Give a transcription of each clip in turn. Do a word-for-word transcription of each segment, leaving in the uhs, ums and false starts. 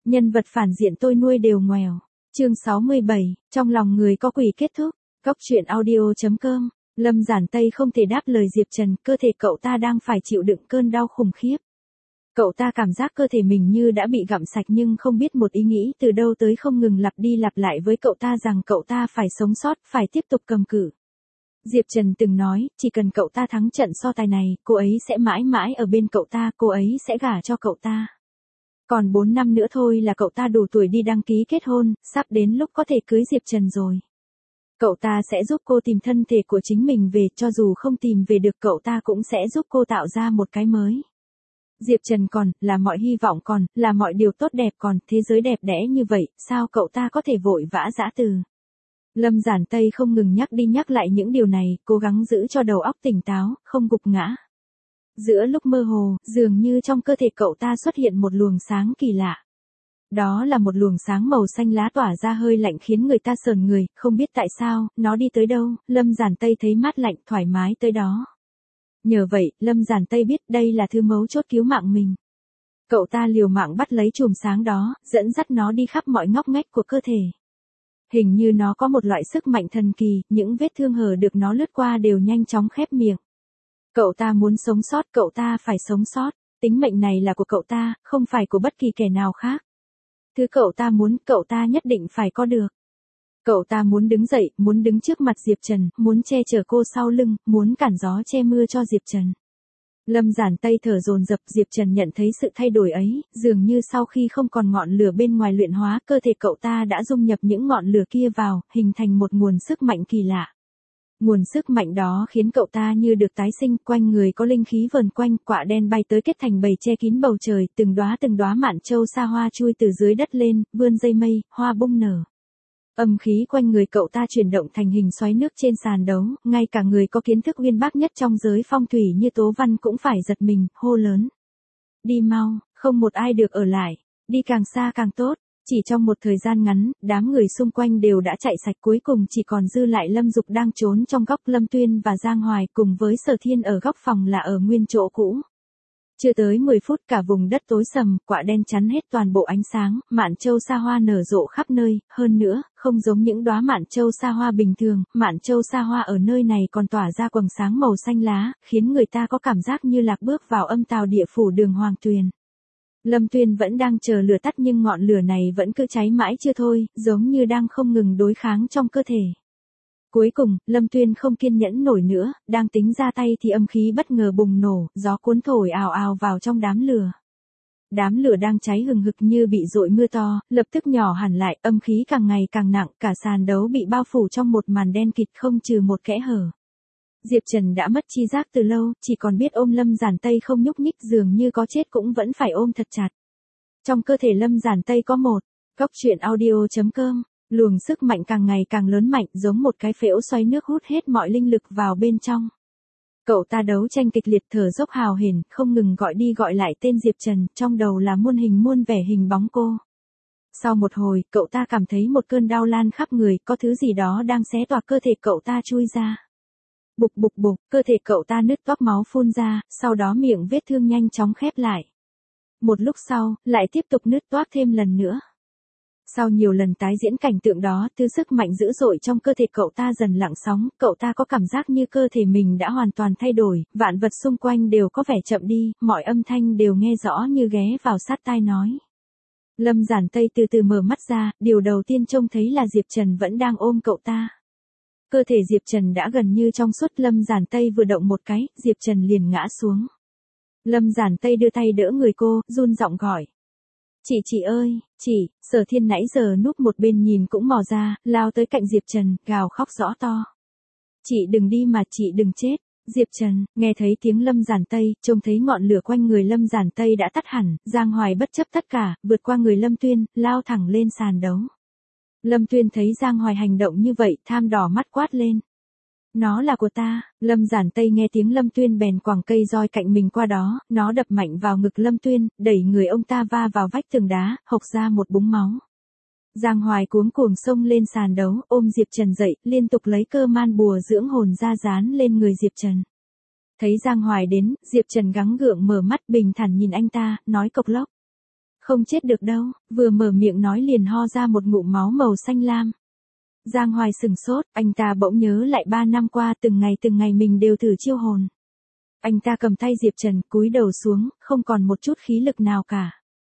Nhân vật phản diện tôi nuôi đều ngoèo. Chương sáu mươi bảy, trong lòng người có quỷ kết thúc. Cốc truyện audio chấm com. Lâm Giản Tây không thể đáp lời Diệp Trần, cơ thể cậu ta đang phải chịu đựng cơn đau khủng khiếp. Cậu ta cảm giác cơ thể mình như đã bị gặm sạch nhưng không biết một ý nghĩ từ đâu tới không ngừng lặp đi lặp lại với cậu ta rằng cậu ta phải sống sót, phải tiếp tục cầm cự. Diệp Trần từng nói, chỉ cần cậu ta thắng trận so tài này, cô ấy sẽ mãi mãi ở bên cậu ta, cô ấy sẽ gả cho cậu ta. Còn bốn năm nữa thôi là cậu ta đủ tuổi đi đăng ký kết hôn, sắp đến lúc có thể cưới Diệp Trần rồi. Cậu ta sẽ giúp cô tìm thân thể của chính mình về, cho dù không tìm về được cậu ta cũng sẽ giúp cô tạo ra một cái mới. Diệp Trần còn, là mọi hy vọng còn, là mọi điều tốt đẹp còn, thế giới đẹp đẽ như vậy, sao cậu ta có thể vội vã giã từ. Lâm Giản Tây không ngừng nhắc đi nhắc lại những điều này, cố gắng giữ cho đầu óc tỉnh táo, không gục ngã. Giữa lúc mơ hồ, dường như trong cơ thể cậu ta xuất hiện một luồng sáng kỳ lạ. Đó là một luồng sáng màu xanh lá tỏa ra hơi lạnh khiến người ta sờn người, không biết tại sao, nó đi tới đâu, Lâm Giản Tây thấy mát lạnh thoải mái tới đó. Nhờ vậy, Lâm Giản Tây biết đây là thứ mấu chốt cứu mạng mình. Cậu ta liều mạng bắt lấy chùm sáng đó, dẫn dắt nó đi khắp mọi ngóc ngách của cơ thể. Hình như nó có một loại sức mạnh thần kỳ, những vết thương hở được nó lướt qua đều nhanh chóng khép miệng. Cậu ta muốn sống sót, cậu ta phải sống sót, tính mệnh này là của cậu ta, không phải của bất kỳ kẻ nào khác. Thứ cậu ta muốn, cậu ta nhất định phải có được. Cậu ta muốn đứng dậy, muốn đứng trước mặt Diệp Trần, muốn che chở cô sau lưng, muốn cản gió che mưa cho Diệp Trần. Lâm Giản Tây thở dồn dập, Diệp Trần nhận thấy sự thay đổi ấy, dường như sau khi không còn ngọn lửa bên ngoài luyện hóa, cơ thể cậu ta đã dung nhập những ngọn lửa kia vào, hình thành một nguồn sức mạnh kỳ lạ. Nguồn sức mạnh đó khiến cậu ta như được tái sinh, quanh người có linh khí vờn quanh, quạ đen bay tới kết thành bầy che kín bầu trời, từng đóa từng đóa mạn châu sa hoa chui từ dưới đất lên, vươn dây mây, hoa bung nở. Âm khí quanh người cậu ta chuyển động thành hình xoáy nước trên sàn đấu, ngay cả người có kiến thức uyên bác nhất trong giới phong thủy như Tố Văn cũng phải giật mình, hô lớn. Đi mau, không một ai được ở lại, đi càng xa càng tốt. Chỉ trong một thời gian ngắn, đám người xung quanh đều đã chạy sạch, cuối cùng chỉ còn dư lại Lâm Dục đang trốn trong góc, Lâm Tuyên và Giang Hoài cùng với Sở Thiên ở góc phòng là ở nguyên chỗ cũ. Chưa tới mười phút cả vùng đất tối sầm, quạ đen chắn hết toàn bộ ánh sáng, mạn châu sa hoa nở rộ khắp nơi, hơn nữa, không giống những đóa mạn châu sa hoa bình thường, mạn châu sa hoa ở nơi này còn tỏa ra quầng sáng màu xanh lá, khiến người ta có cảm giác như lạc bước vào âm tào địa phủ Đường Hoàng Tuyền. Lâm Tuyên vẫn đang chờ lửa tắt nhưng ngọn lửa này vẫn cứ cháy mãi chưa thôi, giống như đang không ngừng đối kháng trong cơ thể. Cuối cùng, Lâm Tuyên không kiên nhẫn nổi nữa, đang tính ra tay thì âm khí bất ngờ bùng nổ, gió cuốn thổi ào ào vào trong đám lửa. Đám lửa đang cháy hừng hực như bị dội mưa to, lập tức nhỏ hẳn lại, âm khí càng ngày càng nặng, cả sàn đấu bị bao phủ trong một màn đen kịt không trừ một kẽ hở. Diệp Trần đã mất chi giác từ lâu, chỉ còn biết ôm Lâm Giản Tây không nhúc nhích, dường như có chết cũng vẫn phải ôm thật chặt. Trong cơ thể Lâm Giản Tây có một, Cốc truyện audio chấm com, luồng sức mạnh càng ngày càng lớn mạnh, giống một cái phễu xoáy nước hút hết mọi linh lực vào bên trong. Cậu ta đấu tranh kịch liệt, thở dốc hào hển, không ngừng gọi đi gọi lại tên Diệp Trần, trong đầu là muôn hình muôn vẻ hình bóng cô. Sau một hồi, cậu ta cảm thấy một cơn đau lan khắp người, có thứ gì đó đang xé toạc cơ thể cậu ta chui ra. Bục bục bục, cơ thể cậu ta nứt toác máu phun ra, sau đó miệng vết thương nhanh chóng khép lại. Một lúc sau, lại tiếp tục nứt toác thêm lần nữa. Sau nhiều lần tái diễn cảnh tượng đó, thứ sức mạnh dữ dội trong cơ thể cậu ta dần lặng sóng, cậu ta có cảm giác như cơ thể mình đã hoàn toàn thay đổi, vạn vật xung quanh đều có vẻ chậm đi, mọi âm thanh đều nghe rõ như ghé vào sát tai nói. Lâm Giản Tây từ từ mở mắt ra, điều đầu tiên trông thấy là Diệp Trần vẫn đang ôm cậu ta. Cơ thể Diệp Trần đã gần như trong suốt, Lâm Giản Tây vừa động một cái, Diệp Trần liền ngã xuống. Lâm Giản Tây đưa tay đỡ người cô, run giọng gọi. Chị chị ơi, chị, Sở Thiên nãy giờ núp một bên nhìn cũng mò ra, lao tới cạnh Diệp Trần, gào khóc rõ to. Chị đừng đi mà, chị đừng chết. Diệp Trần, nghe thấy tiếng Lâm Giản Tây, trông thấy ngọn lửa quanh người Lâm Giản Tây đã tắt hẳn, Giang Hoài bất chấp tất cả, vượt qua người Lâm Tuyên, lao thẳng lên sàn đấu. Lâm Tuyên thấy Giang Hoài hành động như vậy, tham đỏ mắt quát lên. Nó là của ta. Lâm Giản Tây nghe tiếng Lâm Tuyên bèn quẳng cây roi cạnh mình qua đó, nó đập mạnh vào ngực Lâm Tuyên, đẩy người ông ta va vào vách tường đá, hộc ra một búng máu. Giang Hoài cuống cuồng xông lên sàn đấu, ôm Diệp Trần dậy, liên tục lấy cơ man bùa dưỡng hồn ra dán lên người Diệp Trần. Thấy Giang Hoài đến, Diệp Trần gắng gượng mở mắt bình thản nhìn anh ta, nói cộc lốc. Không chết được đâu, vừa mở miệng nói liền ho ra một ngụm máu màu xanh lam. Giang Hoài sừng sốt, anh ta bỗng nhớ lại ba năm qua từng ngày từng ngày mình đều thử chiêu hồn. Anh ta cầm tay Diệp Trần, cúi đầu xuống, không còn một chút khí lực nào cả.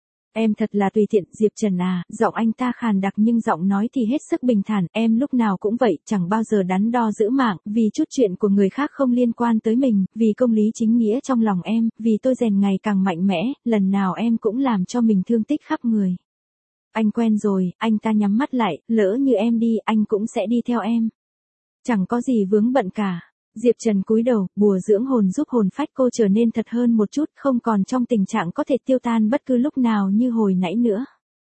Em thật là tùy tiện, Diệp Trần à, giọng anh ta khàn đặc nhưng giọng nói thì hết sức bình thản, em lúc nào cũng vậy, chẳng bao giờ đắn đo giữ mạng, vì chút chuyện của người khác không liên quan tới mình, vì công lý chính nghĩa trong lòng em, vì tôi rèn ngày càng mạnh mẽ, lần nào em cũng làm cho mình thương tích khắp người. Anh quen rồi, anh ta nhắm mắt lại, lỡ như em đi, anh cũng sẽ đi theo em. Chẳng có gì vướng bận cả. Diệp Trần cúi đầu, bùa dưỡng hồn giúp hồn phách cô trở nên thật hơn một chút, không còn trong tình trạng có thể tiêu tan bất cứ lúc nào như hồi nãy nữa.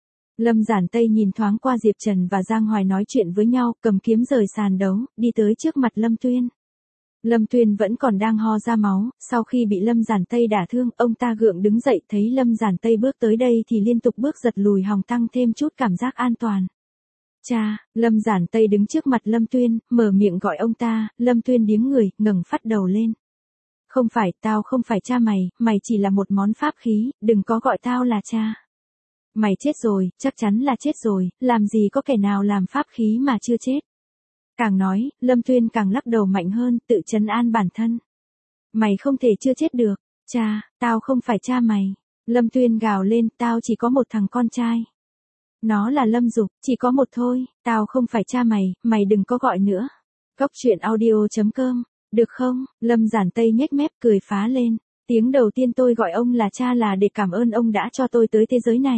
Lâm Giản Tây nhìn thoáng qua Diệp Trần và Giang Hoài nói chuyện với nhau, cầm kiếm rời sàn đấu, đi tới trước mặt Lâm Tuyên. Lâm Tuyên vẫn còn đang ho ra máu, sau khi bị Lâm Giản Tây đả thương, ông ta gượng đứng dậy, thấy Lâm Giản Tây bước tới đây thì liên tục bước giật lùi hòng tăng thêm chút cảm giác an toàn. Cha, Lâm Giản Tây đứng trước mặt Lâm Tuyên, mở miệng gọi ông ta, Lâm Tuyên điếng người, ngẩng phát đầu lên. Không phải, tao không phải cha mày, mày chỉ là một món pháp khí, đừng có gọi tao là cha. Mày chết rồi, chắc chắn là chết rồi, làm gì có kẻ nào làm pháp khí mà chưa chết. Càng nói, Lâm Tuyên càng lắc đầu mạnh hơn, tự trấn an bản thân. Mày không thể chưa chết được, cha, tao không phải cha mày. Lâm Tuyên gào lên, tao chỉ có một thằng con trai. Nó là Lâm Dục, chỉ có một thôi, tao không phải cha mày, mày đừng có gọi nữa. Cốc truyện audio chấm com, được không? Lâm Giản Tây nhếch mép cười phá lên. Tiếng đầu tiên tôi gọi ông là cha là để cảm ơn ông đã cho tôi tới thế giới này.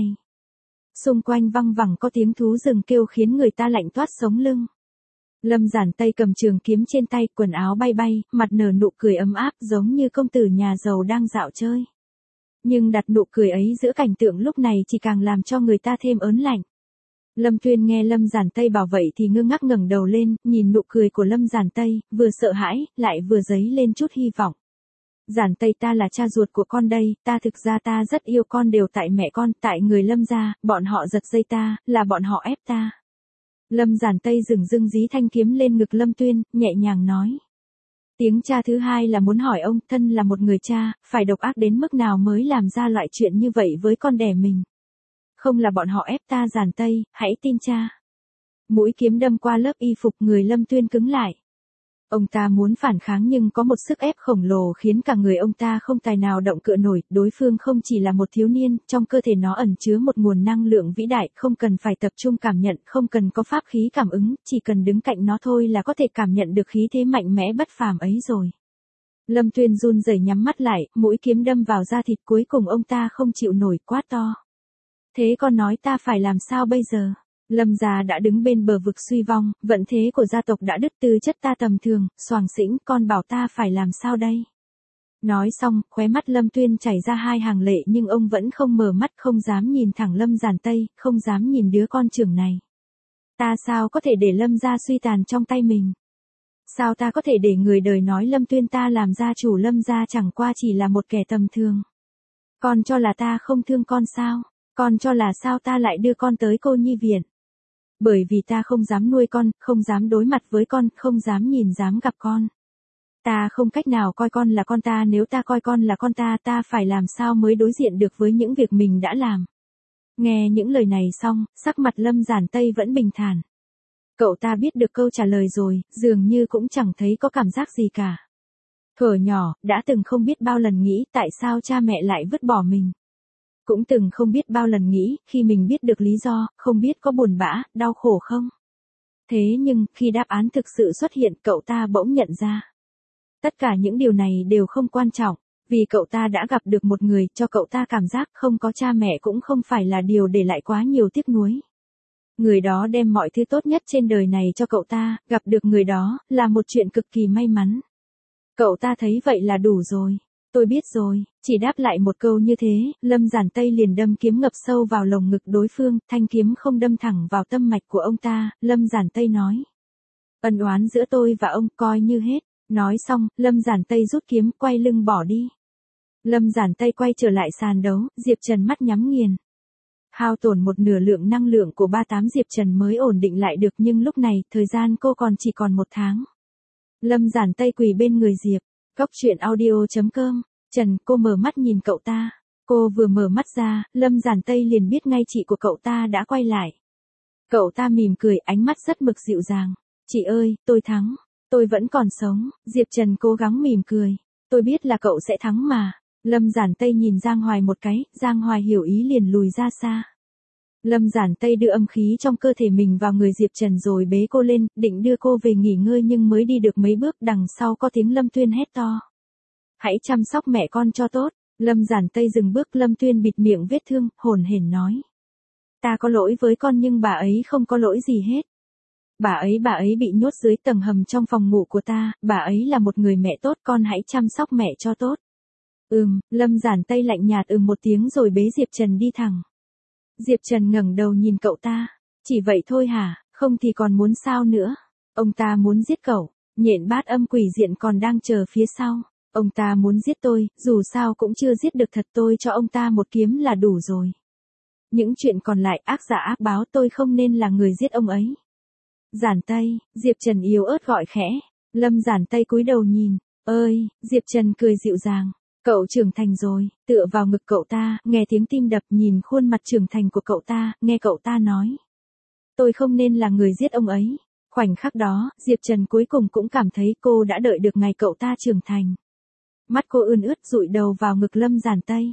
Xung quanh văng vẳng có tiếng thú rừng kêu khiến người ta lạnh toát sống lưng. Lâm Giản Tây cầm trường kiếm trên tay, quần áo bay bay, mặt nở nụ cười ấm áp giống như công tử nhà giàu đang dạo chơi. Nhưng đặt nụ cười ấy giữa cảnh tượng lúc này chỉ càng làm cho người ta thêm ớn lạnh. Lâm Tuyên nghe Lâm Giản Tây bảo vậy thì ngơ ngác ngẩng đầu lên, nhìn nụ cười của Lâm Giản Tây, vừa sợ hãi, lại vừa dấy lên chút hy vọng. Giản Tây, ta là cha ruột của con đây, ta thực ra ta rất yêu con đều tại mẹ con, tại người Lâm gia, bọn họ giật dây ta, là bọn họ ép ta. Lâm Giản Tây dừng dưng dí thanh kiếm lên ngực Lâm Tuyên, nhẹ nhàng nói. Tiếng cha thứ hai là muốn hỏi ông, thân là một người cha, phải độc ác đến mức nào mới làm ra loại chuyện như vậy với con đẻ mình. Không là bọn họ ép ta, Giản Tây, hãy tin cha. Mũi kiếm đâm qua lớp y phục, người Lâm Tuyên cứng lại. Ông ta muốn phản kháng nhưng có một sức ép khổng lồ khiến cả người ông ta không tài nào động cựa nổi, đối phương không chỉ là một thiếu niên, trong cơ thể nó ẩn chứa một nguồn năng lượng vĩ đại, không cần phải tập trung cảm nhận, không cần có pháp khí cảm ứng, chỉ cần đứng cạnh nó thôi là có thể cảm nhận được khí thế mạnh mẽ bất phàm ấy rồi. Lâm Tuyên run rẩy nhắm mắt lại, mũi kiếm đâm vào da thịt, cuối cùng ông ta không chịu nổi, quát to. Thế con nói ta phải làm sao bây giờ? Lâm gia đã đứng bên bờ vực suy vong, vận thế của gia tộc đã đứt, tư chất ta tầm thường, xoàng xĩnh, con bảo ta phải làm sao đây? Nói xong, khóe mắt Lâm Tuyên chảy ra hai hàng lệ nhưng ông vẫn không mở mắt, không dám nhìn thẳng Lâm Giản Tây, không dám nhìn đứa con trưởng này. Ta sao có thể để Lâm gia suy tàn trong tay mình? Sao ta có thể để người đời nói Lâm Tuyên ta làm gia chủ Lâm gia chẳng qua chỉ là một kẻ tầm thường? Con cho là ta không thương con sao? Con cho là sao ta lại đưa con tới cô nhi viện? Bởi vì ta không dám nuôi con, không dám đối mặt với con, không dám nhìn dám gặp con. Ta không cách nào coi con là con ta, nếu ta coi con là con ta, ta phải làm sao mới đối diện được với những việc mình đã làm. Nghe những lời này xong, sắc mặt Lâm Giản Tây vẫn bình thản. Cậu ta biết được câu trả lời rồi, dường như cũng chẳng thấy có cảm giác gì cả. Thuở nhỏ, đã từng không biết bao lần nghĩ tại sao cha mẹ lại vứt bỏ mình. Cũng từng không biết bao lần nghĩ, khi mình biết được lý do, không biết có buồn bã, đau khổ không? Thế nhưng, khi đáp án thực sự xuất hiện, cậu ta bỗng nhận ra. Tất cả những điều này đều không quan trọng, vì cậu ta đã gặp được một người, cho cậu ta cảm giác không có cha mẹ cũng không phải là điều để lại quá nhiều tiếc nuối. Người đó đem mọi thứ tốt nhất trên đời này cho cậu ta, gặp được người đó, là một chuyện cực kỳ may mắn. Cậu ta thấy vậy là đủ rồi. Tôi biết rồi, chỉ đáp lại một câu như thế, Lâm Giản Tây liền đâm kiếm ngập sâu vào lồng ngực đối phương, thanh kiếm không đâm thẳng vào tâm mạch của ông ta, Lâm Giản Tây nói. Ân oán giữa tôi và ông coi như hết. Nói xong, Lâm Giản Tây rút kiếm, quay lưng bỏ đi. Lâm Giản Tây quay trở lại sàn đấu, Diệp Trần mắt nhắm nghiền. Hao tổn một nửa lượng năng lượng của ba tám Diệp Trần mới ổn định lại được, nhưng lúc này, thời gian cô còn chỉ còn một tháng. Lâm Giản Tây quỳ bên người Diệp. Cốc truyện audio chấm com. Trần, cô mở mắt nhìn cậu ta. Cô vừa mở mắt ra, Lâm Giản Tây liền biết ngay chị của cậu ta đã quay lại. Cậu ta mỉm cười, ánh mắt rất mực dịu dàng. Chị ơi, tôi thắng. Tôi vẫn còn sống. Diệp Trần cố gắng mỉm cười. Tôi biết là cậu sẽ thắng mà. Lâm Giản Tây nhìn Giang Hoài một cái, Giang Hoài hiểu ý liền lùi ra xa. Lâm Giản Tây đưa âm khí trong cơ thể mình vào người Diệp Trần rồi bế cô lên, định đưa cô về nghỉ ngơi nhưng mới đi được mấy bước đằng sau có tiếng Lâm Tuyên hét to. Hãy chăm sóc mẹ con cho tốt. Lâm Giản Tây dừng bước, Lâm Tuyên bịt miệng vết thương, hồn hển nói. Ta có lỗi với con nhưng bà ấy không có lỗi gì hết. Bà ấy bà ấy bị nhốt dưới tầng hầm trong phòng ngủ của ta, bà ấy là một người mẹ tốt, con hãy chăm sóc mẹ cho tốt. Ừm, Lâm Giản Tây lạnh nhạt ừm một tiếng rồi bế Diệp Trần đi thẳng. Diệp Trần ngẩng đầu nhìn cậu ta. Chỉ vậy thôi hả, không thì còn muốn sao nữa? Ông ta muốn giết cậu, Nhện Bát Âm quỷ diện còn đang chờ phía sau. Ông ta muốn giết tôi, dù sao cũng chưa giết được thật, tôi cho ông ta một kiếm là đủ rồi. Những chuyện còn lại ác giả ác báo, tôi không nên là người giết ông ấy. Giản Tây, Diệp Trần yếu ớt gọi khẽ. Lâm Giản Tây cúi đầu nhìn. Ơi, Diệp Trần cười dịu dàng. Cậu trưởng thành rồi, tựa vào ngực cậu ta, nghe tiếng tim đập, nhìn khuôn mặt trưởng thành của cậu ta, nghe cậu ta nói. Tôi không nên là người giết ông ấy. Khoảnh khắc đó, Diệp Trần cuối cùng cũng cảm thấy cô đã đợi được ngày cậu ta trưởng thành. Mắt cô ươn ướt dụi đầu vào ngực Lâm Giản Tây.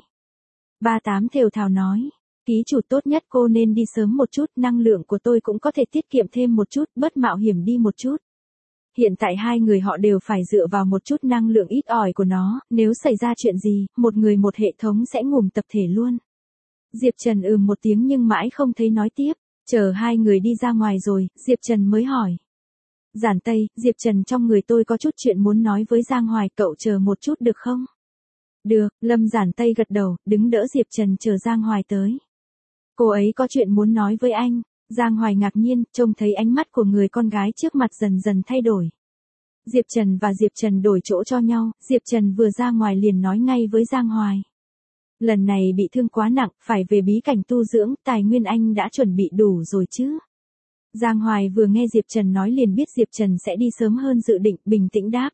Ba Tám thều thào nói. Ký chủ tốt nhất cô nên đi sớm một chút, năng lượng của tôi cũng có thể tiết kiệm thêm một chút, bớt mạo hiểm đi một chút. Hiện tại hai người họ đều phải dựa vào một chút năng lượng ít ỏi của nó, nếu xảy ra chuyện gì, một người một hệ thống sẽ ngủm tập thể luôn. Diệp Trần ừm một tiếng nhưng mãi không thấy nói tiếp, chờ hai người đi ra ngoài rồi, Diệp Trần mới hỏi. Giản Tây, Diệp Trần trong người tôi có chút chuyện muốn nói với Giang Hoài, cậu chờ một chút được không? Được, Lâm Giản Tây gật đầu, đứng đỡ Diệp Trần chờ Giang Hoài tới. Cô ấy có chuyện muốn nói với anh. Giang Hoài ngạc nhiên, trông thấy ánh mắt của người con gái trước mặt dần dần thay đổi. Diệp Trần và Diệp Trần đổi chỗ cho nhau, Diệp Trần vừa ra ngoài liền nói ngay với Giang Hoài. Lần này bị thương quá nặng, phải về bí cảnh tu dưỡng, tài nguyên anh đã chuẩn bị đủ rồi chứ? Giang Hoài vừa nghe Diệp Trần nói liền biết Diệp Trần sẽ đi sớm hơn dự định, bình tĩnh đáp.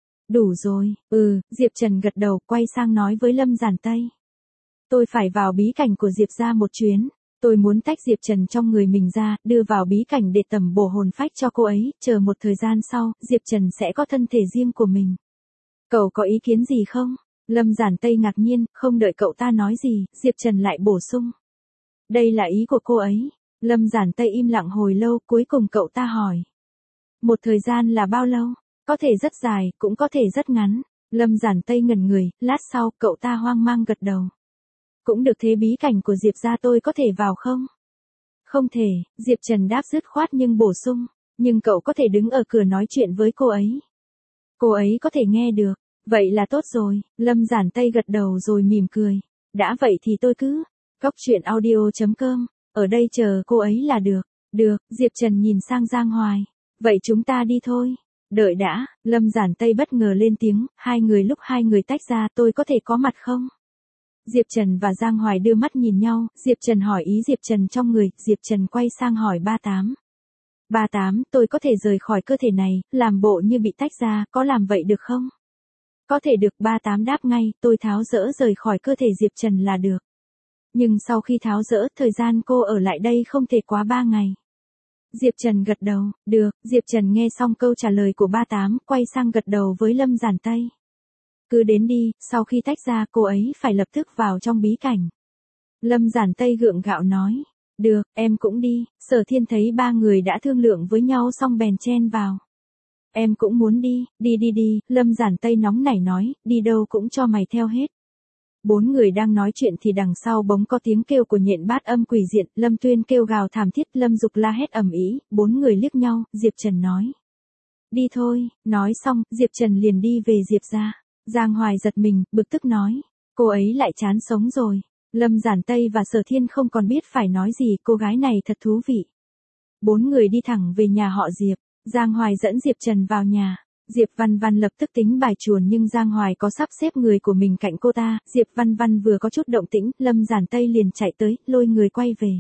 Đủ rồi, ừ, Diệp Trần gật đầu, quay sang nói với Lâm Giản Tây. Tôi phải vào bí cảnh của Diệp ra một chuyến. Tôi muốn tách Diệp Trần trong người mình ra, đưa vào bí cảnh để tầm bổ hồn phách cho cô ấy, chờ một thời gian sau, Diệp Trần sẽ có thân thể riêng của mình. Cậu có ý kiến gì không? Lâm Giản Tây ngạc nhiên, không đợi cậu ta nói gì, Diệp Trần lại bổ sung. Đây là ý của cô ấy. Lâm Giản Tây im lặng hồi lâu, cuối cùng cậu ta hỏi. Một thời gian là bao lâu? Có thể rất dài, cũng có thể rất ngắn. Lâm Giản Tây ngẩn người, lát sau, cậu ta hoang mang gật đầu. Cũng được, thế bí cảnh của Diệp gia tôi có thể vào không? Không thể, Diệp Trần đáp dứt khoát nhưng bổ sung. Nhưng cậu có thể đứng ở cửa nói chuyện với cô ấy. Cô ấy có thể nghe được. Vậy là tốt rồi, Lâm Giản Tây gật đầu rồi mỉm cười. Đã vậy thì tôi cứ. Cóc truyện audio chấm com. Ở đây chờ cô ấy là được. Được, Diệp Trần nhìn sang Giang Hoài. Vậy chúng ta đi thôi. Đợi đã, Lâm Giản Tây bất ngờ lên tiếng. Hai người lúc hai người tách ra, tôi có thể có mặt không? Diệp Trần và Giang Hoài đưa mắt nhìn nhau, Diệp Trần hỏi ý Diệp Trần trong người, Diệp Trần quay sang hỏi Ba Tám. Ba Tám, tôi có thể rời khỏi cơ thể này, làm bộ như bị tách ra, có làm vậy được không? Có thể được, Ba Tám đáp ngay, tôi tháo dỡ rời khỏi cơ thể Diệp Trần là được. Nhưng sau khi tháo dỡ, thời gian cô ở lại đây không thể quá ba ngày. Diệp Trần gật đầu, được, Diệp Trần nghe xong câu trả lời của Ba Tám, quay sang gật đầu với Lâm Giản Tây. Cứ đến đi, sau khi tách ra cô ấy phải lập tức vào trong bí cảnh. Lâm Giản Tây gượng gạo nói. Được, em cũng đi. Sở Thiên thấy ba người đã thương lượng với nhau xong bèn chen vào. Em cũng muốn đi, đi đi đi, Lâm Giản Tây nóng nảy nói, đi đâu cũng cho mày theo hết. Bốn người đang nói chuyện thì đằng sau bỗng có tiếng kêu của Nhện Bát Âm quỷ diện, Lâm Tuyên kêu gào thảm thiết, Lâm Dục la hét ầm ĩ, bốn người liếc nhau, Diệp Trần nói. Đi thôi, nói xong, Diệp Trần liền đi về Diệp ra. Giang Hoài giật mình, bực tức nói. Cô ấy lại chán sống rồi. Lâm Giản Tây và Sở Thiên không còn biết phải nói gì, cô gái này thật thú vị. Bốn người đi thẳng về nhà họ Diệp. Giang Hoài dẫn Diệp Trần vào nhà. Diệp Văn Văn lập tức tính bài chuồn nhưng Giang Hoài có sắp xếp người của mình cạnh cô ta. Diệp Văn Văn vừa có chút động tĩnh, Lâm Giản Tây liền chạy tới, lôi người quay về.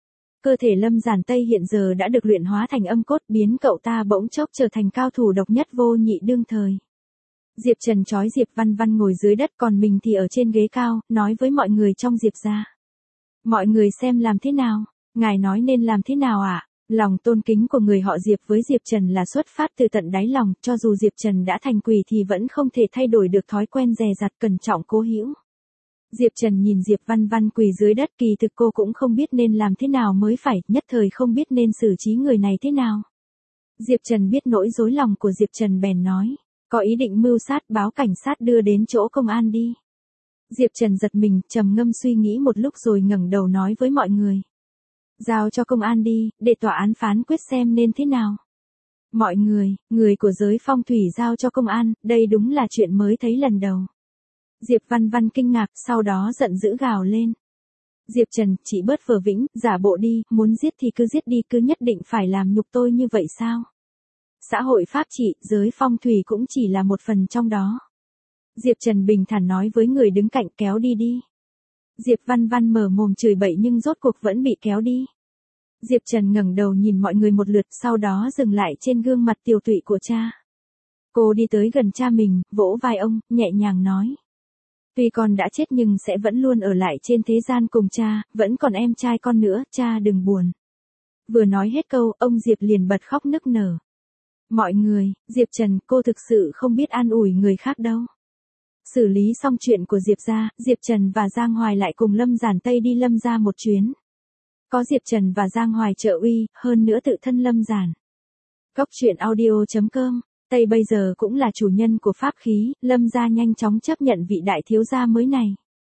Cơ thể Lâm Giản Tây hiện giờ đã được luyện hóa thành âm cốt, biến cậu ta bỗng chốc trở thành cao thủ độc nhất vô nhị đương thời. Diệp Trần trói Diệp Văn Văn ngồi dưới đất còn mình thì ở trên ghế cao, nói với mọi người trong Diệp gia. Mọi người xem làm thế nào? Ngài nói nên làm thế nào ạ? À? Lòng tôn kính của người họ Diệp với Diệp Trần là xuất phát từ tận đáy lòng, cho dù Diệp Trần đã thành quỷ thì vẫn không thể thay đổi được thói quen dè dặt cẩn trọng cố hữu. Diệp Trần nhìn Diệp Văn Văn quỳ dưới đất, kỳ thực cô cũng không biết nên làm thế nào mới phải, nhất thời không biết nên xử trí người này thế nào. Diệp Trần biết nỗi rối lòng của Diệp Trần bèn nói, có ý định mưu sát, báo cảnh sát đưa đến chỗ công an đi. Diệp Trần giật mình, trầm ngâm suy nghĩ một lúc rồi ngẩng đầu nói với mọi người. Giao cho công an đi, để tòa án phán quyết xem nên thế nào. Mọi người, người của giới phong thủy giao cho công an, đây đúng là chuyện mới thấy lần đầu. Diệp Văn Văn kinh ngạc, sau đó giận dữ gào lên. Diệp Trần, chị bớt vờ vĩnh, giả bộ đi, muốn giết thì cứ giết đi, cứ nhất định phải làm nhục tôi như vậy sao? Xã hội pháp trị, giới phong thủy cũng chỉ là một phần trong đó. Diệp Trần bình thản nói với người đứng cạnh, kéo đi đi. Diệp Văn Văn mở mồm chửi bậy nhưng rốt cuộc vẫn bị kéo đi. Diệp Trần ngẩng đầu nhìn mọi người một lượt, sau đó dừng lại trên gương mặt tiều tụy của cha. Cô đi tới gần cha mình, vỗ vai ông, nhẹ nhàng nói. Tuy con đã chết nhưng sẽ vẫn luôn ở lại trên thế gian cùng cha, vẫn còn em trai con nữa, cha đừng buồn. Vừa nói hết câu, ông Diệp liền bật khóc nức nở. Mọi người, Diệp Trần, cô thực sự không biết an ủi người khác đâu. Xử lý xong chuyện của Diệp gia, Diệp Trần và Giang Hoài lại cùng Lâm Giản Tây đi Lâm gia một chuyến. Có Diệp Trần và Giang Hoài trợ uy, hơn nữa tự thân Lâm Giản. Cốc truyện audio chấm com, Tây bây giờ cũng là chủ nhân của pháp khí, Lâm gia nhanh chóng chấp nhận vị đại thiếu gia mới này.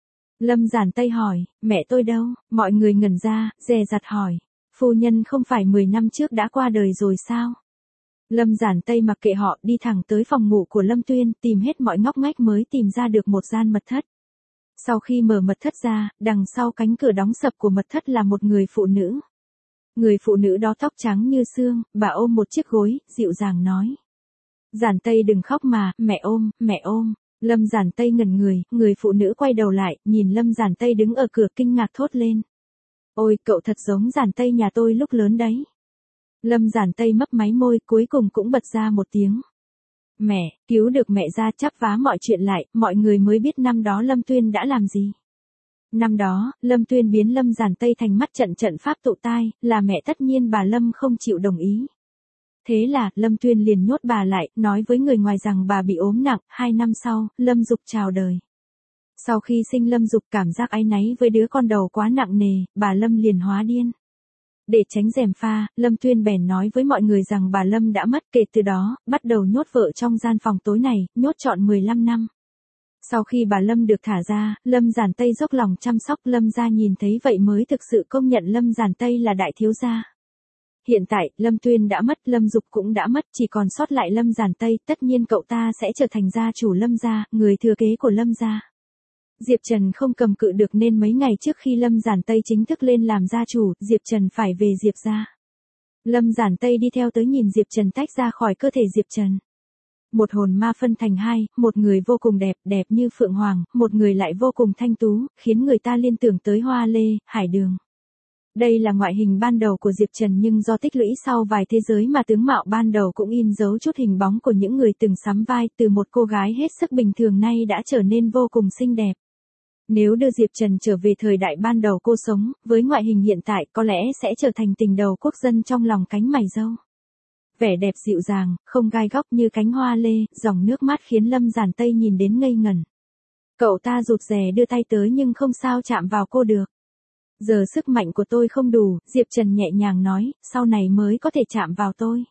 Lâm Giản Tây hỏi, mẹ tôi đâu? Mọi người ngẩn ra, dè dặt hỏi. Phu nhân không phải mười năm trước đã qua đời rồi sao? Lâm Giản Tây mặc kệ họ, đi thẳng tới phòng ngủ của Lâm Tuyên, tìm hết mọi ngóc ngách mới tìm ra được một gian mật thất. Sau khi mở mật thất ra, đằng sau cánh cửa đóng sập của mật thất là một người phụ nữ. Người phụ nữ đó tóc trắng như xương, bà ôm một chiếc gối, dịu dàng nói. Giản Tây đừng khóc mà, mẹ ôm, mẹ ôm. Lâm Giản Tây ngẩn người, người phụ nữ quay đầu lại, nhìn Lâm Giản Tây đứng ở cửa kinh ngạc thốt lên. Ôi, cậu thật giống Giản Tây nhà tôi lúc lớn đấy. Lâm Giản Tây mấp máy môi, cuối cùng cũng bật ra một tiếng. Mẹ, cứu được mẹ ra, chắp vá mọi chuyện lại, mọi người mới biết năm đó Lâm Tuyên đã làm gì. Năm đó, Lâm Tuyên biến Lâm Giản Tây thành mắt trận trận pháp tụ tai, là mẹ tất nhiên bà Lâm không chịu đồng ý. Thế là, Lâm Tuyên liền nhốt bà lại, nói với người ngoài rằng bà bị ốm nặng, hai năm sau, Lâm Dục chào đời. Sau khi sinh Lâm Dục cảm giác áy náy với đứa con đầu quá nặng nề, bà Lâm liền hóa điên. Để tránh gièm pha, Lâm Tuyên bèn nói với mọi người rằng bà Lâm đã mất, kể từ đó, bắt đầu nhốt vợ trong gian phòng tối này, nhốt trọn mười lăm năm. Sau khi bà Lâm được thả ra, Lâm Giản Tây dốc lòng chăm sóc, Lâm gia nhìn thấy vậy mới thực sự công nhận Lâm Giản Tây là đại thiếu gia. Hiện tại, Lâm Tuyên đã mất, Lâm Dục cũng đã mất, chỉ còn sót lại Lâm Giản Tây, tất nhiên cậu ta sẽ trở thành gia chủ Lâm gia, người thừa kế của Lâm gia. Diệp Trần không cầm cự được nên mấy ngày trước khi Lâm Giản Tây chính thức lên làm gia chủ, Diệp Trần phải về Diệp gia. Lâm Giản Tây đi theo tới nhìn Diệp Trần tách ra khỏi cơ thể Diệp Trần. Một hồn ma phân thành hai, một người vô cùng đẹp, đẹp như phượng hoàng, một người lại vô cùng thanh tú, khiến người ta liên tưởng tới hoa lê, hải đường. Đây là ngoại hình ban đầu của Diệp Trần nhưng do tích lũy sau vài thế giới mà tướng mạo ban đầu cũng in dấu chút hình bóng của những người từng sắm vai, từ một cô gái hết sức bình thường nay đã trở nên vô cùng xinh đẹp. Nếu đưa Diệp Trần trở về thời đại ban đầu cô sống, với ngoại hình hiện tại có lẽ sẽ trở thành tình đầu quốc dân trong lòng cánh mày râu. Vẻ đẹp dịu dàng, không gai góc như cánh hoa lê, dòng nước mắt khiến Lâm Giản Tây nhìn đến ngây ngẩn. Cậu ta rụt rè đưa tay tới nhưng không sao chạm vào cô được. Giờ sức mạnh của tôi không đủ, Diệp Trần nhẹ nhàng nói, sau này mới có thể chạm vào tôi.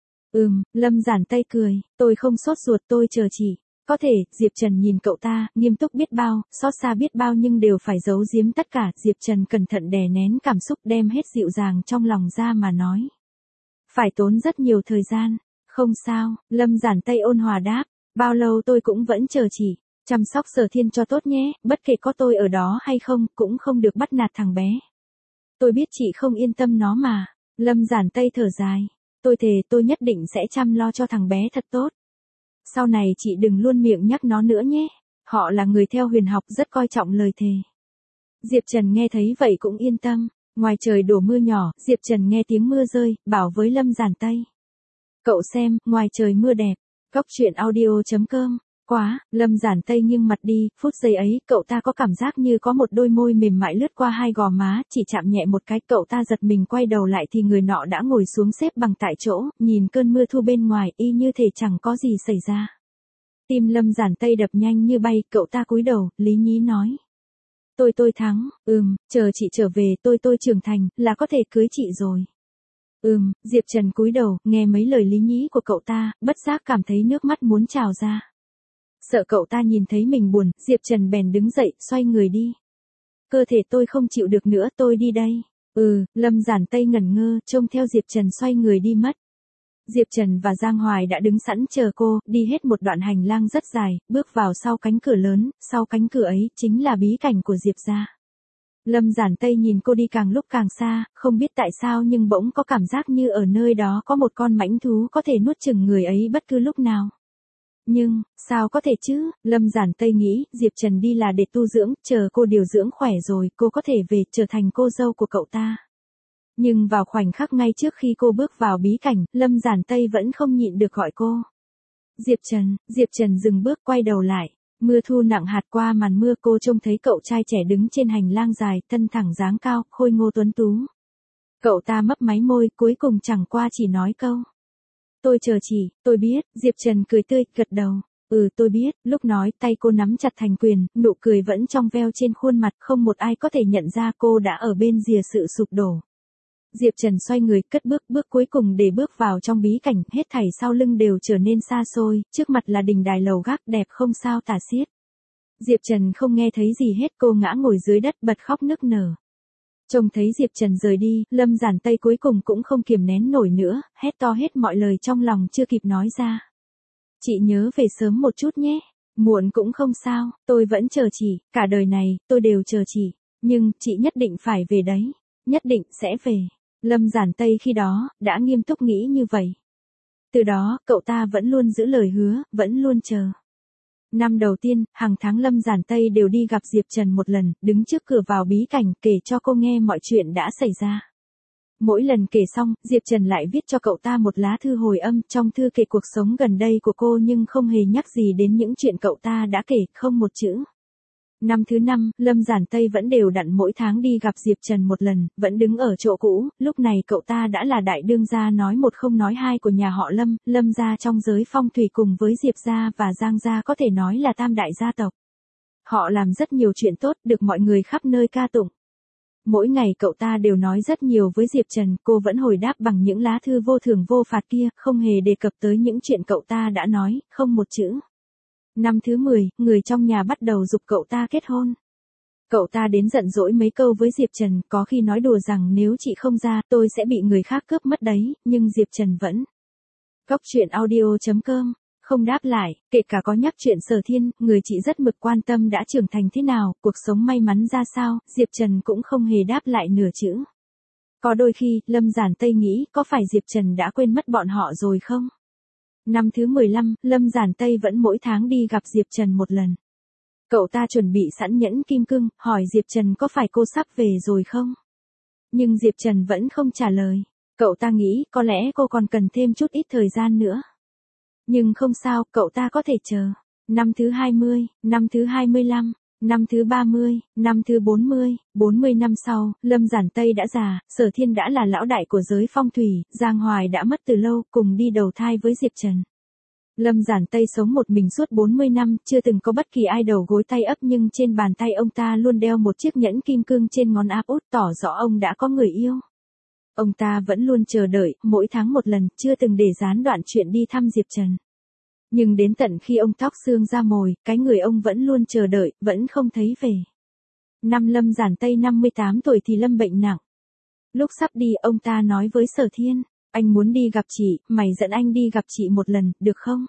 Ừm, Lâm Giản Tây cười, tôi không sốt ruột, tôi chờ chị. Có thể, Diệp Trần nhìn cậu ta, nghiêm túc biết bao, xót xa biết bao nhưng đều phải giấu giếm tất cả. Diệp Trần cẩn thận đè nén cảm xúc, đem hết dịu dàng trong lòng ra mà nói. Phải tốn rất nhiều thời gian. Không sao, Lâm Giản Tây ôn hòa đáp, bao lâu tôi cũng vẫn chờ chị. Chăm sóc Sở Thiên cho tốt nhé, bất kể có tôi ở đó hay không, cũng không được bắt nạt thằng bé. Tôi biết chị không yên tâm nó mà. Lâm Giản Tây thở dài. Tôi thề tôi nhất định sẽ chăm lo cho thằng bé thật tốt. Sau này chị đừng luôn miệng nhắc nó nữa nhé. Họ là người theo huyền học rất coi trọng lời thề. Diệp Trần nghe thấy vậy cũng yên tâm. Ngoài trời đổ mưa nhỏ, Diệp Trần nghe tiếng mưa rơi, bảo với Lâm Giản Tây. Cậu xem, ngoài trời mưa đẹp. Cốc truyện audio chấm com quá, Lâm Giản Tây nghiêng mặt đi, phút giây ấy, cậu ta có cảm giác như có một đôi môi mềm mại lướt qua hai gò má, chỉ chạm nhẹ một cái, cậu ta giật mình quay đầu lại thì người nọ đã ngồi xuống xếp bằng tại chỗ, nhìn cơn mưa thu bên ngoài, y như thể chẳng có gì xảy ra. Tim Lâm Giản Tây đập nhanh như bay, cậu ta cúi đầu, lý nhí nói. Tôi tôi thắng, ừm, chờ chị trở về, tôi tôi trưởng thành, là có thể cưới chị rồi. Ừm, Diệp Trần cúi đầu, nghe mấy lời lý nhí của cậu ta, bất giác cảm thấy nước mắt muốn trào ra. Sợ cậu ta nhìn thấy mình buồn, Diệp Trần bèn đứng dậy, xoay người đi. Cơ thể tôi không chịu được nữa, tôi đi đây. Ừ, Lâm Giản Tây ngẩn ngơ, trông theo Diệp Trần xoay người đi mất. Diệp Trần và Giang Hoài đã đứng sẵn chờ cô, đi hết một đoạn hành lang rất dài, bước vào sau cánh cửa lớn, sau cánh cửa ấy, chính là bí cảnh của Diệp gia. Lâm Giản Tây nhìn cô đi càng lúc càng xa, không biết tại sao nhưng bỗng có cảm giác như ở nơi đó có một con mãnh thú có thể nuốt chửng người ấy bất cứ lúc nào. Nhưng, sao có thể chứ, Lâm Giản Tây nghĩ, Diệp Trần đi là để tu dưỡng, chờ cô điều dưỡng khỏe rồi, cô có thể về trở thành cô dâu của cậu ta. Nhưng vào khoảnh khắc ngay trước khi cô bước vào bí cảnh, Lâm Giản Tây vẫn không nhịn được gọi cô. Diệp Trần, Diệp Trần dừng bước quay đầu lại. Mưa thu nặng hạt qua màn mưa, cô trông thấy cậu trai trẻ đứng trên hành lang dài, thân thẳng dáng cao, khôi ngô tuấn tú. Cậu ta mấp máy môi, cuối cùng chẳng qua chỉ nói câu. Tôi chờ chị, tôi biết, Diệp Trần cười tươi, gật đầu. Ừ tôi biết, lúc nói tay cô nắm chặt thành quyền, nụ cười vẫn trong veo trên khuôn mặt, không một ai có thể nhận ra cô đã ở bên rìa sự sụp đổ. Diệp Trần xoay người, cất bước, bước cuối cùng để bước vào trong bí cảnh, hết thảy sau lưng đều trở nên xa xôi, trước mặt là đình đài lầu gác đẹp không sao tả xiết. Diệp Trần không nghe thấy gì hết, cô ngã ngồi dưới đất bật khóc nức nở. Trông thấy Diệp Trần rời đi, Lâm Giản Tây cuối cùng cũng không kiềm nén nổi nữa, hét to hết mọi lời trong lòng chưa kịp nói ra. Chị nhớ về sớm một chút nhé, muộn cũng không sao, tôi vẫn chờ chị, cả đời này, tôi đều chờ chị, nhưng, chị nhất định phải về đấy, nhất định sẽ về. Lâm Giản Tây khi đó, đã nghiêm túc nghĩ như vậy. Từ đó, cậu ta vẫn luôn giữ lời hứa, vẫn luôn chờ. Năm đầu tiên, hàng tháng Lâm Giản Tây đều đi gặp Diệp Trần một lần, đứng trước cửa vào bí cảnh, kể cho cô nghe mọi chuyện đã xảy ra. Mỗi lần kể xong, Diệp Trần lại viết cho cậu ta một lá thư hồi âm, trong thư kể cuộc sống gần đây của cô nhưng không hề nhắc gì đến những chuyện cậu ta đã kể, không một chữ. Năm thứ năm, Lâm Giản Tây vẫn đều đặn mỗi tháng đi gặp Diệp Trần một lần, vẫn đứng ở chỗ cũ, lúc này cậu ta đã là đại đương gia nói một không nói hai của nhà họ Lâm, Lâm gia trong giới phong thủy cùng với Diệp gia và Giang gia có thể nói là tam đại gia tộc. Họ làm rất nhiều chuyện tốt, được mọi người khắp nơi ca tụng. Mỗi ngày cậu ta đều nói rất nhiều với Diệp Trần, cô vẫn hồi đáp bằng những lá thư vô thưởng vô phạt kia, không hề đề cập tới những chuyện cậu ta đã nói, không một chữ. Năm thứ mười, người trong nhà bắt đầu giục cậu ta kết hôn. Cậu ta đến giận dỗi mấy câu với Diệp Trần, có khi nói đùa rằng nếu chị không ra, tôi sẽ bị người khác cướp mất đấy, nhưng Diệp Trần vẫn. Cóc truyện audio chấm com, không đáp lại, kể cả có nhắc chuyện Sở Thiên, người chị rất mực quan tâm đã trưởng thành thế nào, cuộc sống may mắn ra sao, Diệp Trần cũng không hề đáp lại nửa chữ. Có đôi khi, Lâm Giản Tây nghĩ, có phải Diệp Trần đã quên mất bọn họ rồi không? Năm thứ mười lăm, Lâm Giản Tây vẫn mỗi tháng đi gặp Diệp Trần một lần. Cậu ta chuẩn bị sẵn nhẫn kim cương, hỏi Diệp Trần có phải cô sắp về rồi không? Nhưng Diệp Trần vẫn không trả lời. Cậu ta nghĩ, có lẽ cô còn cần thêm chút ít thời gian nữa. Nhưng không sao, cậu ta có thể chờ. Năm thứ hai mươi, năm thứ hai mươi lăm, năm thứ ba mươi, năm thứ bốn mươi, bốn mươi năm sau, Lâm Giản Tây đã già, Sở Thiên đã là lão đại của giới phong thủy, Giang Hoài đã mất từ lâu, cùng đi đầu thai với Diệp Trần. Lâm Giản Tây sống một mình suốt bốn mươi năm, chưa từng có bất kỳ ai đầu gối tay ấp, nhưng trên bàn tay ông ta luôn đeo một chiếc nhẫn kim cương trên ngón áp út, tỏ rõ ông đã có người yêu. Ông ta vẫn luôn chờ đợi, mỗi tháng một lần, chưa từng để gián đoạn chuyện đi thăm Diệp Trần. Nhưng đến tận khi ông tóc xương ra mồi, cái người ông vẫn luôn chờ đợi, vẫn không thấy về. Năm Lâm Giản Tây năm mươi tám tuổi thì Lâm bệnh nặng. Lúc sắp đi, ông ta nói với Sở Thiên, anh muốn đi gặp chị, mày dẫn anh đi gặp chị một lần, được không?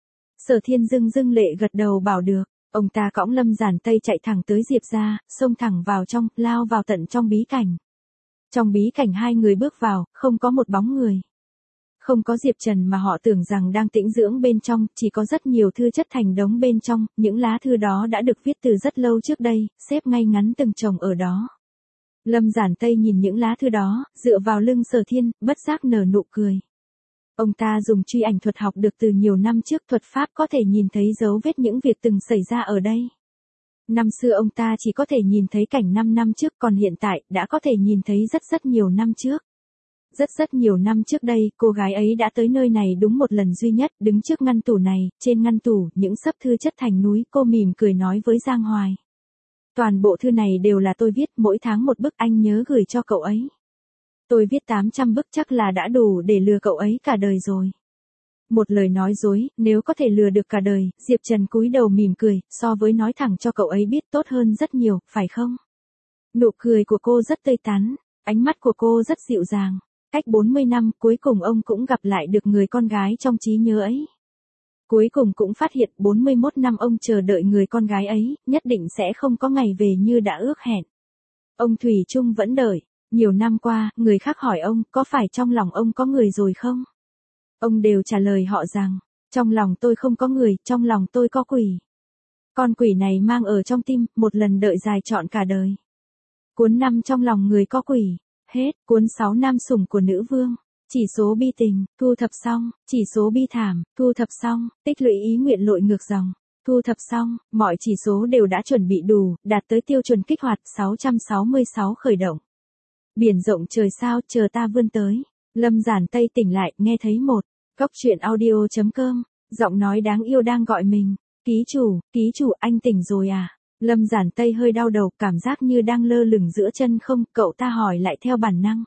Sở Thiên dưng dưng lệ gật đầu bảo được. Ông ta cõng Lâm Giản Tây chạy thẳng tới Diệp gia, xông thẳng vào trong, lao vào tận trong bí cảnh. Trong bí cảnh hai người bước vào, không có một bóng người. Không có Diệp Trần mà họ tưởng rằng đang tĩnh dưỡng bên trong, chỉ có rất nhiều thư chất thành đống bên trong, những lá thư đó đã được viết từ rất lâu trước đây, xếp ngay ngắn từng chồng ở đó. Lâm Giản Tây nhìn những lá thư đó, dựa vào lưng Sở Thiên, bất giác nở nụ cười. Ông ta dùng truy ảnh thuật học được từ nhiều năm trước, thuật pháp có thể nhìn thấy dấu vết những việc từng xảy ra ở đây. Năm xưa ông ta chỉ có thể nhìn thấy cảnh năm năm trước, còn hiện tại đã có thể nhìn thấy rất rất nhiều năm trước. Rất rất nhiều năm trước đây, cô gái ấy đã tới nơi này đúng một lần duy nhất, đứng trước ngăn tủ này, trên ngăn tủ, những xấp thư chất thành núi, cô mỉm cười nói với Giang Hoài. Toàn bộ thư này đều là tôi viết, mỗi tháng một bức, anh nhớ gửi cho cậu ấy. Tôi viết tám trăm bức chắc là đã đủ để lừa cậu ấy cả đời rồi. Một lời nói dối, nếu có thể lừa được cả đời, Diệp Trần cúi đầu mỉm cười, so với nói thẳng cho cậu ấy biết tốt hơn rất nhiều, phải không? Nụ cười của cô rất tươi tắn, ánh mắt của cô rất dịu dàng. Cách bốn mươi năm, cuối cùng ông cũng gặp lại được người con gái trong trí nhớ ấy. Cuối cùng cũng phát hiện bốn mươi mốt năm ông chờ đợi người con gái ấy, nhất định sẽ không có ngày về như đã ước hẹn. Ông thủy chung vẫn đợi. Nhiều năm qua, người khác hỏi ông, có phải trong lòng ông có người rồi không? Ông đều trả lời họ rằng, trong lòng tôi không có người, trong lòng tôi có quỷ. Con quỷ này mang ở trong tim, một lần đợi dài trọn cả đời. Cuốn năm trong lòng người có quỷ. Hết, cuốn sáu Nam sủng của nữ vương. Chỉ số bi tình, thu thập xong, chỉ số bi thảm, thu thập xong, tích lũy ý nguyện lội ngược dòng, thu thập xong, mọi chỉ số đều đã chuẩn bị đủ, đạt tới tiêu chuẩn kích hoạt sáu trăm sáu mươi sáu khởi động. Biển rộng trời sao, chờ ta vươn tới. Lâm Giản Tây tỉnh lại, nghe thấy một, góc truyện audio chấm com, giọng nói đáng yêu đang gọi mình. Ký chủ, ký chủ, anh tỉnh rồi à? Lâm Giản Tây hơi đau đầu, cảm giác như đang lơ lửng giữa chân không, cậu ta hỏi lại theo bản năng.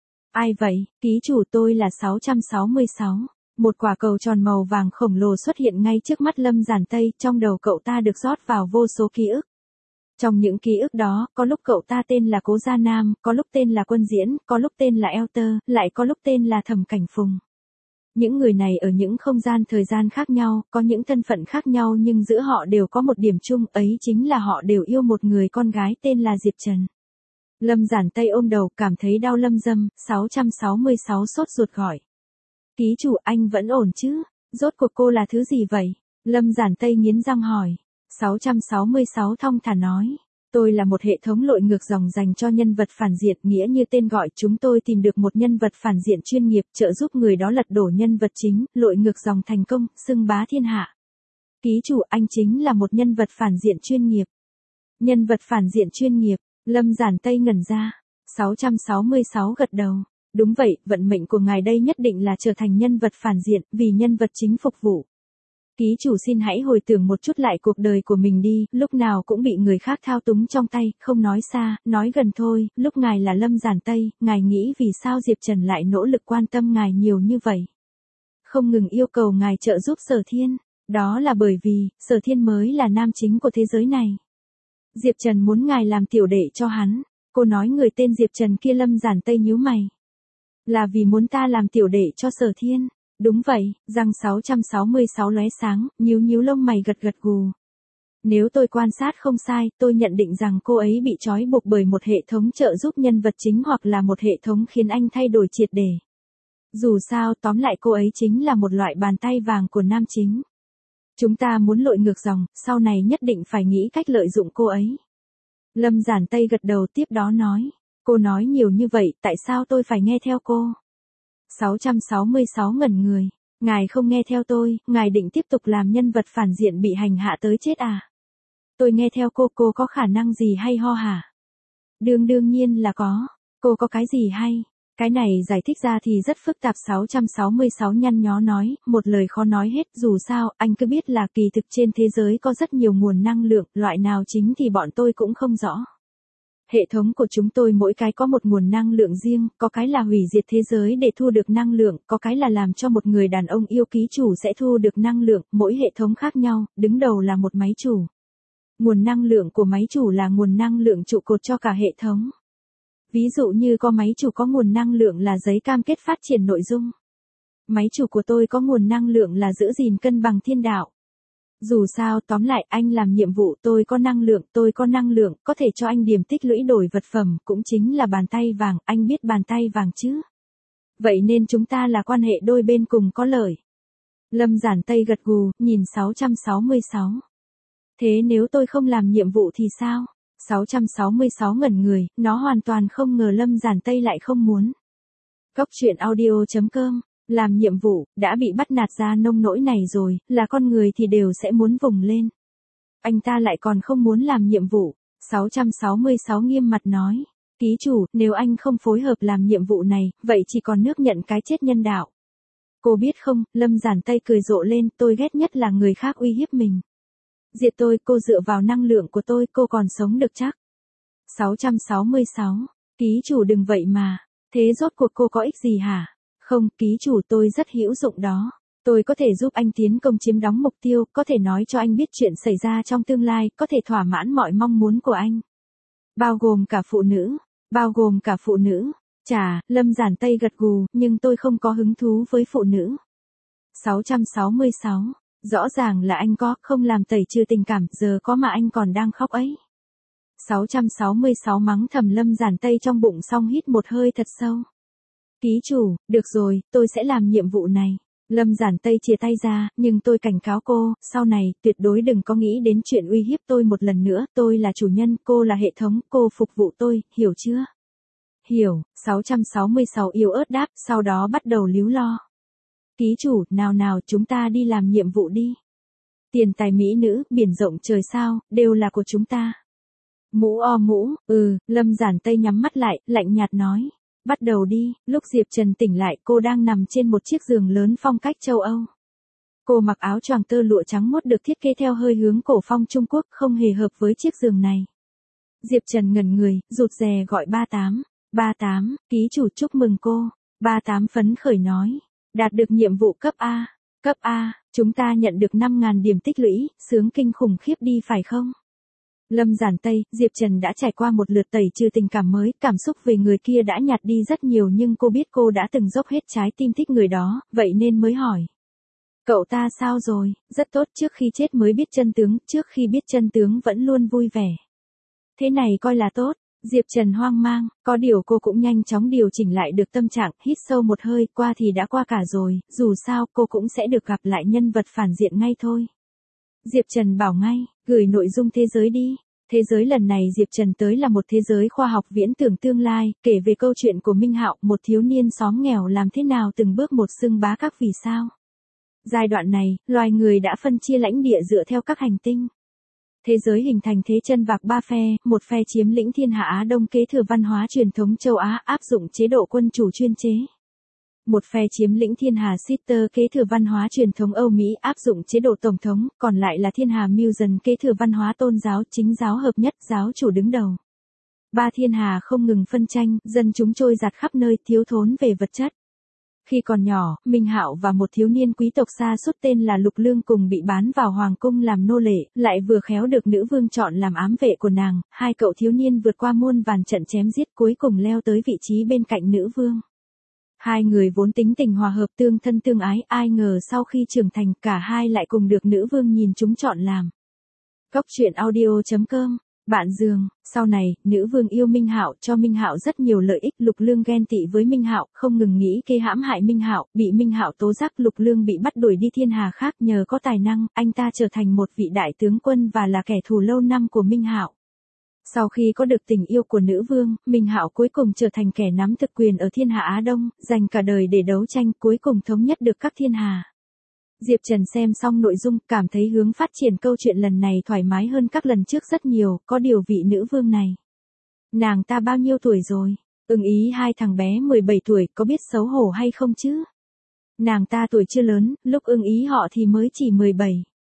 Ai vậy? Ký chủ, tôi là sáu trăm sáu mươi sáu. Một quả cầu tròn màu vàng khổng lồ xuất hiện ngay trước mắt Lâm Giản Tây, trong đầu cậu ta được rót vào vô số ký ức. Trong những ký ức đó, có lúc cậu ta tên là Cố Gia Nam, có lúc tên là Quân Diễn, có lúc tên là Eo Tơ, lại có lúc tên là Thẩm Cảnh Phùng. Những người này ở những không gian thời gian khác nhau, có những thân phận khác nhau nhưng giữa họ đều có một điểm chung, ấy chính là họ đều yêu một người con gái tên là Diệp Trần. Lâm Giản Tây ôm đầu, cảm thấy đau lâm dâm, sáu trăm sáu mươi sáu sốt ruột gọi. Ký chủ, anh vẫn ổn chứ? Rốt cuộc cô là thứ gì vậy? Lâm Giản Tây nghiến răng hỏi. sáu trăm sáu mươi sáu thong thả nói. Tôi là một hệ thống lội ngược dòng dành cho nhân vật phản diện, nghĩa như tên gọi, chúng tôi tìm được một nhân vật phản diện chuyên nghiệp, trợ giúp người đó lật đổ nhân vật chính, lội ngược dòng thành công, xưng bá thiên hạ. Ký chủ, anh chính là một nhân vật phản diện chuyên nghiệp. Nhân vật phản diện chuyên nghiệp, Lâm Giản Tây ngẩn ra. sáu trăm sáu mươi sáu gật đầu. Đúng vậy, vận mệnh của ngài đây nhất định là trở thành nhân vật phản diện, vì nhân vật chính phục vụ. Ký chủ xin hãy hồi tưởng một chút lại cuộc đời của mình đi, lúc nào cũng bị người khác thao túng trong tay, không nói xa, nói gần thôi, lúc ngài là Lâm Giản Tây, ngài nghĩ vì sao Diệp Trần lại nỗ lực quan tâm ngài nhiều như vậy? Không ngừng yêu cầu ngài trợ giúp Sở Thiên, đó là bởi vì, Sở Thiên mới là nam chính của thế giới này. Diệp Trần muốn ngài làm tiểu đệ cho hắn, cô nói người tên Diệp Trần kia. Lâm Giản Tây nhíu mày. Là vì muốn ta làm tiểu đệ cho Sở Thiên. Đúng vậy, răng sáu trăm sáu mươi sáu lóe sáng, nhíu nhíu lông mày gật gật gù. Nếu tôi quan sát không sai, tôi nhận định rằng cô ấy bị trói buộc bởi một hệ thống trợ giúp nhân vật chính hoặc là một hệ thống khiến anh thay đổi triệt để. Dù sao, tóm lại cô ấy chính là một loại bàn tay vàng của nam chính. Chúng ta muốn lội ngược dòng, sau này nhất định phải nghĩ cách lợi dụng cô ấy. Lâm Giản Tây gật đầu tiếp đó nói. Cô nói nhiều như vậy, tại sao tôi phải nghe theo cô? sáu trăm sáu mươi sáu ngẩn người. Ngài không nghe theo tôi, ngài định tiếp tục làm nhân vật phản diện bị hành hạ tới chết à? Tôi nghe theo cô, cô có khả năng gì hay ho hả? Đương đương nhiên là có. Cô có cái gì hay? Cái này giải thích ra thì rất phức tạp. Sáu trăm sáu mươi sáu nhăn nhó nói, một lời khó nói hết, dù sao, anh cứ biết là kỳ thực trên thế giới có rất nhiều nguồn năng lượng, loại nào chính thì bọn tôi cũng không rõ. Hệ thống của chúng tôi mỗi cái có một nguồn năng lượng riêng, có cái là hủy diệt thế giới để thu được năng lượng, có cái là làm cho một người đàn ông yêu ký chủ sẽ thu được năng lượng, mỗi hệ thống khác nhau, đứng đầu là một máy chủ. Nguồn năng lượng của máy chủ là nguồn năng lượng trụ cột cho cả hệ thống. Ví dụ như có máy chủ có nguồn năng lượng là giấy cam kết phát triển nội dung. Máy chủ của tôi có nguồn năng lượng là giữ gìn cân bằng thiên đạo. Dù sao, tóm lại, anh làm nhiệm vụ, tôi có năng lượng, tôi có năng lượng, có thể cho anh điểm tích lũy đổi vật phẩm, cũng chính là bàn tay vàng, anh biết bàn tay vàng chứ? Vậy nên chúng ta là quan hệ đôi bên cùng có lợi. Lâm Giản Tây gật gù, nhìn sáu trăm sáu mươi sáu. Thế nếu tôi không làm nhiệm vụ thì sao? sáu trăm sáu mươi sáu ngẩn người, nó hoàn toàn không ngờ Lâm Giản Tây lại không muốn. Góc truyện audio chấm com Làm nhiệm vụ, đã bị bắt nạt ra nông nỗi này rồi, là con người thì đều sẽ muốn vùng lên. Anh ta lại còn không muốn làm nhiệm vụ. sáu trăm sáu mươi sáu nghiêm mặt nói. Ký chủ, nếu anh không phối hợp làm nhiệm vụ này, vậy chỉ còn nước nhận cái chết nhân đạo. Cô biết không, Lâm Giản Tây cười rộ lên, tôi ghét nhất là người khác uy hiếp mình. Diệt tôi, cô dựa vào năng lượng của tôi, cô còn sống được chắc. sáu trăm sáu mươi sáu. Ký chủ đừng vậy mà. Thế rốt cuộc cô có ích gì hả? Không, ký chủ tôi rất hữu dụng đó. Tôi có thể giúp anh tiến công chiếm đóng mục tiêu, có thể nói cho anh biết chuyện xảy ra trong tương lai, có thể thỏa mãn mọi mong muốn của anh. Bao gồm cả phụ nữ. Bao gồm cả phụ nữ. Chà, Lâm Giản Tây gật gù, nhưng tôi không có hứng thú với phụ nữ. sáu trăm sáu mươi sáu. Rõ ràng là anh có, không làm tẩy trừ tình cảm, giờ có mà anh còn đang khóc ấy. sáu trăm sáu mươi sáu mắng thầm Lâm Giản Tây trong bụng xong hít một hơi thật sâu. Ký chủ, được rồi, tôi sẽ làm nhiệm vụ này. Lâm Giản Tây chia tay ra, nhưng tôi cảnh cáo cô, sau này, tuyệt đối đừng có nghĩ đến chuyện uy hiếp tôi một lần nữa, tôi là chủ nhân, cô là hệ thống, cô phục vụ tôi, hiểu chưa? Hiểu, sáu trăm sáu mươi sáu yếu ớt đáp, sau đó bắt đầu líu lo. Ký chủ, nào nào chúng ta đi làm nhiệm vụ đi. Tiền tài mỹ nữ, biển rộng trời sao, đều là của chúng ta. Mũ o mũ, ừ, Lâm Giản Tây nhắm mắt lại, lạnh nhạt nói. Bắt đầu đi, lúc Diệp Trần tỉnh lại cô đang nằm trên một chiếc giường lớn phong cách châu Âu. Cô mặc áo choàng tơ lụa trắng muốt được thiết kế theo hơi hướng cổ phong Trung Quốc, không hề hợp với chiếc giường này. Diệp Trần ngẩn người, rụt rè gọi ba tám. ba tám, ký chủ chúc mừng cô. ba tám phấn khởi nói. Đạt được nhiệm vụ cấp A. Cấp A, chúng ta nhận được năm nghìn điểm tích lũy, sướng kinh khủng khiếp đi phải không? Lâm Giản Tây, Diệp Trần đã trải qua một lượt tẩy trừ tình cảm mới, cảm xúc về người kia đã nhạt đi rất nhiều nhưng cô biết cô đã từng dốc hết trái tim thích người đó, vậy nên mới hỏi. Cậu ta sao rồi? Rất tốt, trước khi chết mới biết chân tướng, trước khi biết chân tướng vẫn luôn vui vẻ. Thế này coi là tốt. Diệp Trần hoang mang, có điều cô cũng nhanh chóng điều chỉnh lại được tâm trạng, hít sâu một hơi, qua thì đã qua cả rồi, dù sao cô cũng sẽ được gặp lại nhân vật phản diện ngay thôi. Diệp Trần bảo ngay, gửi nội dung thế giới đi. Thế giới lần này Diệp Trần tới là một thế giới khoa học viễn tưởng tương lai, kể về câu chuyện của Minh Hạo, một thiếu niên xóm nghèo làm thế nào từng bước một xưng bá các vì sao. Giai đoạn này, loài người đã phân chia lãnh địa dựa theo các hành tinh. Thế giới hình thành thế chân vạc ba phe, một phe chiếm lĩnh thiên hạ Á Đông kế thừa văn hóa truyền thống châu Á áp dụng chế độ quân chủ chuyên chế. Một phe chiếm lĩnh thiên hà Sister kế thừa văn hóa truyền thống Âu Mỹ áp dụng chế độ tổng thống, còn lại là thiên hà Musen kế thừa văn hóa tôn giáo chính giáo hợp nhất giáo chủ đứng đầu. Ba thiên hà không ngừng phân tranh, dân chúng trôi giạt khắp nơi thiếu thốn về vật chất. Khi còn nhỏ, Minh Hạo và một thiếu niên quý tộc xa xuất tên là Lục Lương cùng bị bán vào hoàng cung làm nô lệ, lại vừa khéo được nữ vương chọn làm ám vệ của nàng, hai cậu thiếu niên vượt qua muôn vàn trận chém giết cuối cùng leo tới vị trí bên cạnh nữ vương. Hai người vốn tính tình hòa hợp tương thân tương ái, ai ngờ sau khi trưởng thành cả hai lại cùng được nữ vương nhìn chúng chọn làm. Góc truyện audio chấm com. Bạn giường, sau này, nữ vương yêu Minh Hạo, cho Minh Hạo rất nhiều lợi ích, Lục Lương ghen tị với Minh Hạo, không ngừng nghĩ kế hãm hại Minh Hạo, bị Minh Hạo tố giác, Lục Lương bị bắt đuổi đi thiên hà khác, nhờ có tài năng, anh ta trở thành một vị đại tướng quân và là kẻ thù lâu năm của Minh Hạo. Sau khi có được tình yêu của nữ vương, Minh Hạo cuối cùng trở thành kẻ nắm thực quyền ở thiên hạ Á Đông, dành cả đời để đấu tranh, cuối cùng thống nhất được các thiên hà. Diệp Trần xem xong nội dung, cảm thấy hướng phát triển câu chuyện lần này thoải mái hơn các lần trước rất nhiều, có điều vị nữ vương này. Nàng ta bao nhiêu tuổi rồi? Ưng ý hai thằng bé mười bảy tuổi, có biết xấu hổ hay không chứ? Nàng ta tuổi chưa lớn, lúc ưng ý họ thì mới chỉ mười bảy.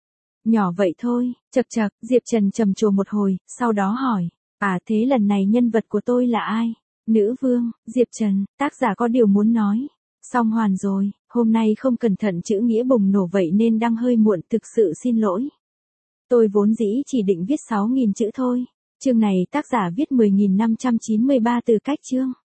Nhỏ vậy thôi, chật chật, Diệp Trần trầm trồ một hồi, sau đó hỏi, à thế lần này nhân vật của tôi là ai? Nữ vương, Diệp Trần, tác giả có điều muốn nói. Xong hoàn rồi, hôm nay không cẩn thận chữ nghĩa bùng nổ vậy nên đăng hơi muộn, thực sự xin lỗi. Tôi vốn dĩ chỉ định viết sáu nghìn chữ thôi. Chương này tác giả viết mười nghìn năm trăm chín mươi ba từ cách chương.